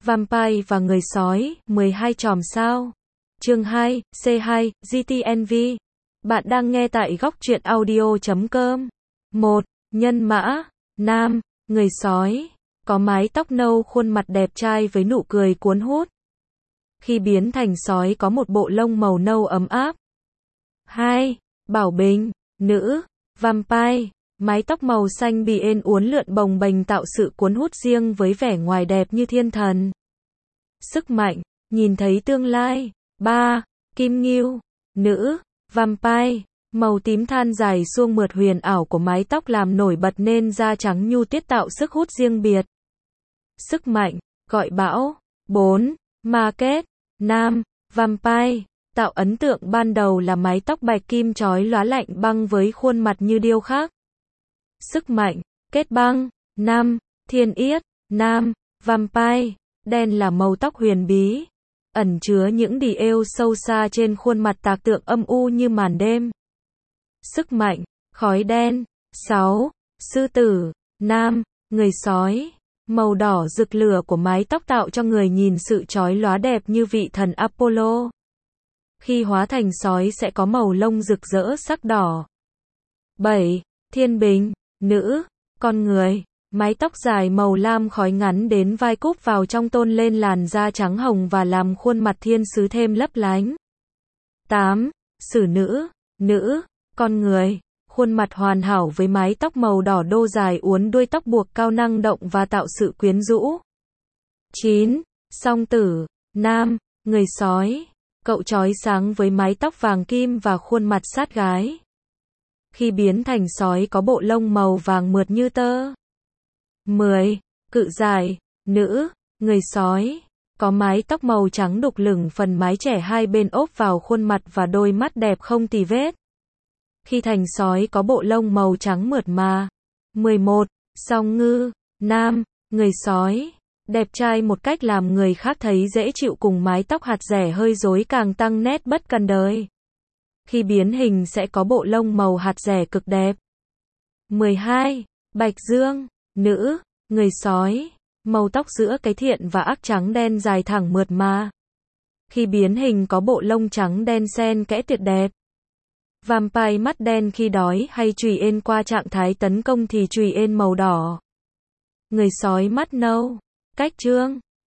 Vampire và người sói, 12 chòm sao. Chương 2, C2, GTNV. Bạn đang nghe tại góc truyện audio.com. 1. Nhân mã. Nam, người sói. Có mái tóc nâu, khuôn mặt đẹp trai với nụ cười cuốn hút. Khi biến thành sói có một bộ lông màu nâu ấm áp. 2. Bảo Bình. Nữ, Vampire. Mái tóc màu xanh bì ên uốn lượn bồng bềnh tạo sự cuốn hút riêng với vẻ ngoài đẹp như thiên thần. Sức mạnh, nhìn thấy tương lai. 3. Kim Ngưu. Nữ, Vampire. Màu tím than dài suông mượt huyền ảo của mái tóc làm nổi bật nên da trắng nhu tiết tạo sức hút riêng biệt. Sức mạnh, gọi bão. 4. Ma Kết. Nam, Vampire. Tạo ấn tượng ban đầu là mái tóc bạch kim chói lóa lạnh băng với khuôn mặt như điêu khắc. Sức mạnh, kết băng. 5. Thiên Yết. Nam, Vampire. Đen là màu tóc huyền bí, ẩn chứa những điều êu sâu xa trên khuôn mặt tạc tượng âm u như màn đêm. Sức mạnh, khói đen. 6. Sư Tử. Nam, người sói. Màu đỏ rực lửa của mái tóc tạo cho người nhìn sự chói lóa đẹp như vị thần Apollo. Khi hóa thành sói sẽ có màu lông rực rỡ sắc đỏ. 7. Thiên Bình. Nữ, con người. Mái tóc dài màu lam khói ngắn đến vai cúp vào trong tôn lên làn da trắng hồng và làm khuôn mặt thiên sứ thêm lấp lánh. 8. Sử Nữ. Nữ, con người. Khuôn mặt hoàn hảo với mái tóc màu đỏ đô dài uốn đuôi tóc buộc cao năng động và tạo sự quyến rũ. 9. Song Tử. Nam, người sói. Cậu chói sáng với mái tóc vàng kim và khuôn mặt sát gái. Khi biến thành sói có bộ lông màu vàng mượt như tơ. 10. Cự Giải. Nữ, người sói. Có mái tóc màu trắng đục lửng phần mái trẻ hai bên ốp vào khuôn mặt và đôi mắt đẹp không tì vết. Khi thành sói có bộ lông màu trắng mượt mà. 11. Song Ngư. Nam, người sói. Đẹp trai một cách làm người khác thấy dễ chịu cùng mái tóc hạt rẻ hơi rối càng tăng nét bất cần đời. Khi biến hình sẽ có bộ lông màu hạt rẻ cực đẹp. 12. Bạch Dương. Nữ, người sói. Màu tóc giữa cái thiện và ác trắng đen dài thẳng mượt mà. Khi biến hình có bộ lông trắng đen xen kẽ tuyệt đẹp. Vampire mắt đen khi đói hay trùy ên qua trạng thái tấn công thì trùy ên màu đỏ. Người sói mắt nâu. Cách chương.